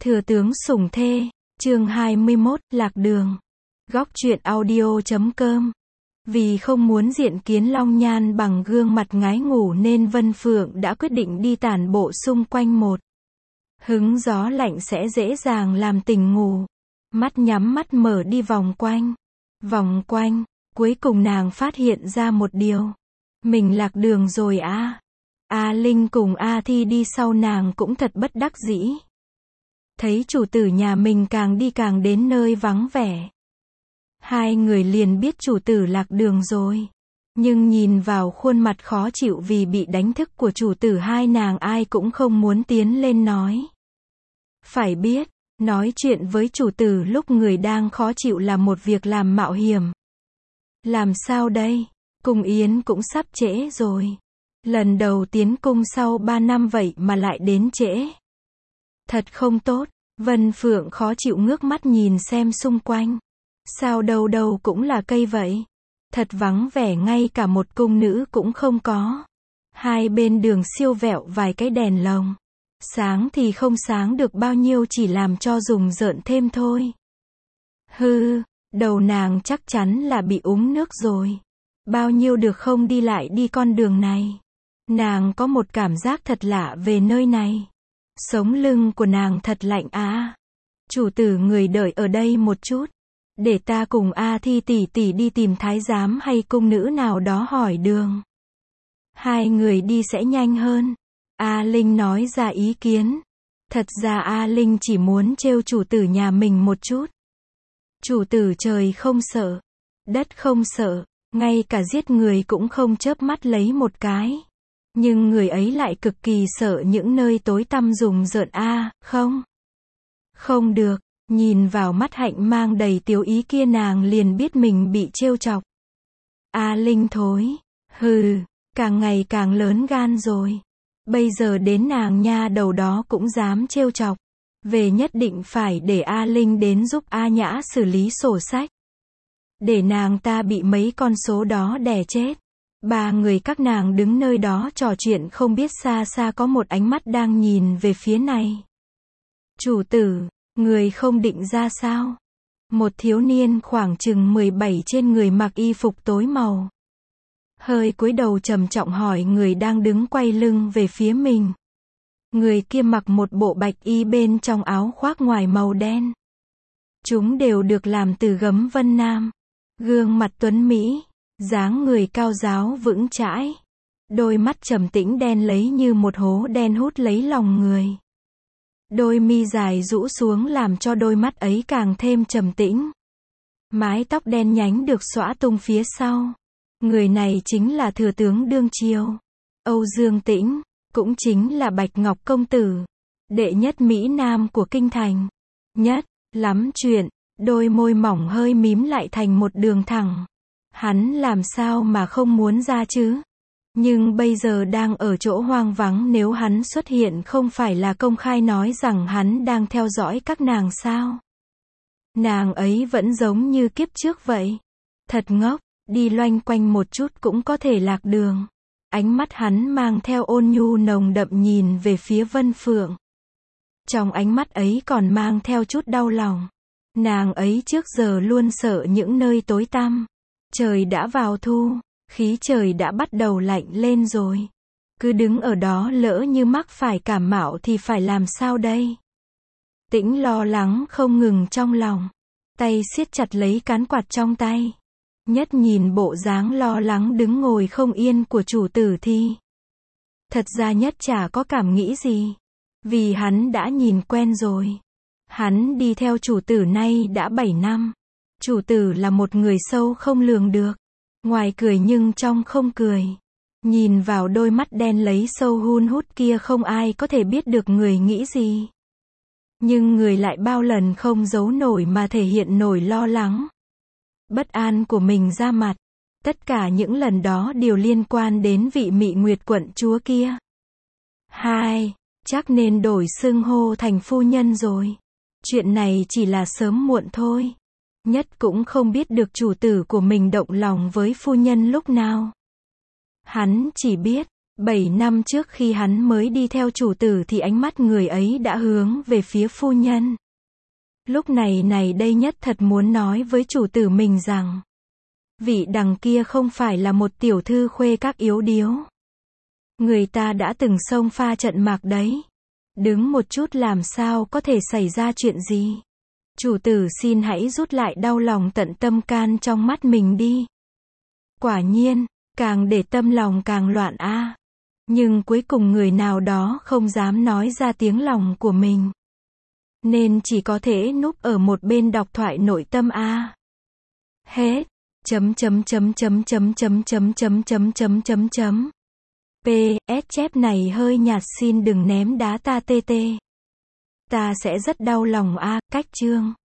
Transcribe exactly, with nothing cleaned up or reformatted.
Thừa tướng sủng thê, chương hai mươi mốt, lạc đường. Góc truyện audio chấm com. Vì không muốn diện kiến Long Nhan bằng gương mặt ngái ngủ nên Vân Phượng đã quyết định đi tản bộ xung quanh một hứng gió lạnh sẽ dễ dàng làm tỉnh ngủ. Mắt nhắm mắt mở đi vòng quanh, vòng quanh, cuối cùng nàng phát hiện ra một điều. Mình lạc đường rồi à. A Linh cùng A Thi đi sau nàng cũng thật bất đắc dĩ. Thấy chủ tử nhà mình càng đi càng đến nơi vắng vẻ. Hai người liền biết chủ tử lạc đường rồi. Nhưng nhìn vào khuôn mặt khó chịu vì bị đánh thức của chủ tử hai nàng ai cũng không muốn tiến lên nói. Phải biết, nói chuyện với chủ tử lúc người đang khó chịu là một việc làm mạo hiểm. Làm sao đây? Cung yến cũng sắp trễ rồi. Lần đầu tiến cung sau ba năm vậy mà lại đến trễ. Thật không tốt. Vân Phượng khó chịu ngước mắt nhìn xem xung quanh. Sao đâu đâu cũng là cây vậy. Thật vắng vẻ, ngay cả một cung nữ cũng không có. Hai bên đường siêu vẹo vài cái đèn lồng. Sáng thì không sáng được bao nhiêu, chỉ làm cho rùng rợn thêm thôi. Hư, đầu nàng chắc chắn là bị úng nước rồi. Bao nhiêu được không đi lại đi con đường này. Nàng có một cảm giác thật lạ về nơi này. Sống lưng của nàng thật lạnh à. Chủ tử người đợi ở đây một chút. Để ta cùng A Thi tỷ tỷ đi tìm thái giám hay cung nữ nào đó hỏi đường. Hai người đi sẽ nhanh hơn. A Linh nói ra ý kiến. Thật ra A Linh chỉ muốn trêu chủ tử nhà mình một chút. Chủ tử trời không sợ, đất không sợ, ngay cả giết người cũng không chớp mắt lấy một cái. Nhưng người ấy lại cực kỳ sợ những nơi tối tăm rùng rợn a, à, không? Không được, nhìn vào mắt hạnh mang đầy tiếu ý kia nàng liền biết mình bị trêu chọc. A Linh thối, hừ, càng ngày càng lớn gan rồi. Bây giờ đến nàng nha đầu đó cũng dám trêu chọc. Về nhất định phải để A Linh đến giúp A Nhã xử lý sổ sách. Để nàng ta bị mấy con số đó đè chết. Ba người các nàng đứng nơi đó trò chuyện không biết xa xa có một ánh mắt đang nhìn về phía này. Chủ tử, người không định ra sao? Một thiếu niên khoảng chừng mười bảy trên người mặc y phục tối màu. Hơi cúi đầu trầm trọng hỏi người đang đứng quay lưng về phía mình. Người kia mặc một bộ bạch y bên trong áo khoác ngoài màu đen. Chúng đều được làm từ gấm Vân Nam. Gương mặt tuấn mỹ. Dáng người cao ráo vững chãi. Đôi mắt trầm tĩnh đen lấy như một hố đen hút lấy lòng người. Đôi mi dài rũ xuống làm cho đôi mắt ấy càng thêm trầm tĩnh. Mái tóc đen nhánh được xõa tung phía sau. Người này chính là thừa tướng đương triều Âu Dương Tĩnh, cũng chính là Bạch Ngọc công tử, đệ nhất Mỹ Nam của kinh thành. Nhất lắm chuyện, đôi môi mỏng hơi mím lại thành một đường thẳng. Hắn làm sao mà không muốn ra chứ? Nhưng bây giờ đang ở chỗ hoang vắng, nếu hắn xuất hiện không phải là công khai nói rằng hắn đang theo dõi các nàng sao? Nàng ấy vẫn giống như kiếp trước vậy. Thật ngốc, đi loanh quanh một chút cũng có thể lạc đường. Ánh mắt hắn mang theo ôn nhu nồng đậm nhìn về phía Vân Phượng. Trong ánh mắt ấy còn mang theo chút đau lòng. Nàng ấy trước giờ luôn sợ những nơi tối tăm. Trời đã vào thu, khí trời đã bắt đầu lạnh lên rồi. Cứ đứng ở đó lỡ như mắc phải cảm mạo thì phải làm sao đây? Tĩnh lo lắng không ngừng trong lòng. Tay siết chặt lấy cán quạt trong tay. Nhất nhìn bộ dáng lo lắng đứng ngồi không yên của chủ tử thì thật ra Nhất chả có cảm nghĩ gì. Vì hắn đã nhìn quen rồi. Hắn đi theo chủ tử nay đã bảy năm. Chủ tử là một người sâu không lường được. Ngoài cười nhưng trong không cười. Nhìn vào đôi mắt đen lấy sâu hun hút kia không ai có thể biết được người nghĩ gì. Nhưng người lại bao lần không giấu nổi mà thể hiện nổi lo lắng, bất an của mình ra mặt. Tất cả những lần đó đều liên quan đến vị Mị Nguyệt quận chúa kia. Hai, chắc nên đổi xưng hô thành phu nhân rồi. Chuyện này chỉ là sớm muộn thôi. Nhất cũng không biết được chủ tử của mình động lòng với phu nhân lúc nào. Hắn chỉ biết, Bảy năm trước khi hắn mới đi theo chủ tử thì ánh mắt người ấy đã hướng về phía phu nhân. Lúc này này đây nhất thật muốn nói với chủ tử mình rằng, vị đằng kia không phải là một tiểu thư khuê các yếu điếu. Người ta đã từng xông pha trận mạc đấy. Đứng một chút làm sao có thể xảy ra chuyện gì. Chủ tử xin hãy rút lại đau lòng tận tâm can trong mắt mình đi. Quả nhiên, càng để tâm lòng càng loạn a. À. Nhưng cuối cùng người nào đó không dám nói ra tiếng lòng của mình. Nên chỉ có thể núp ở một bên đọc thoại nội tâm a. À. Hết. Chấm chấm chấm chấm chấm chấm chấm chấm chấm chấm chấm chấm. P S chép này hơi nhạt xin đừng ném đá ta tê tê. Ta sẽ rất đau lòng a. À, cách chương.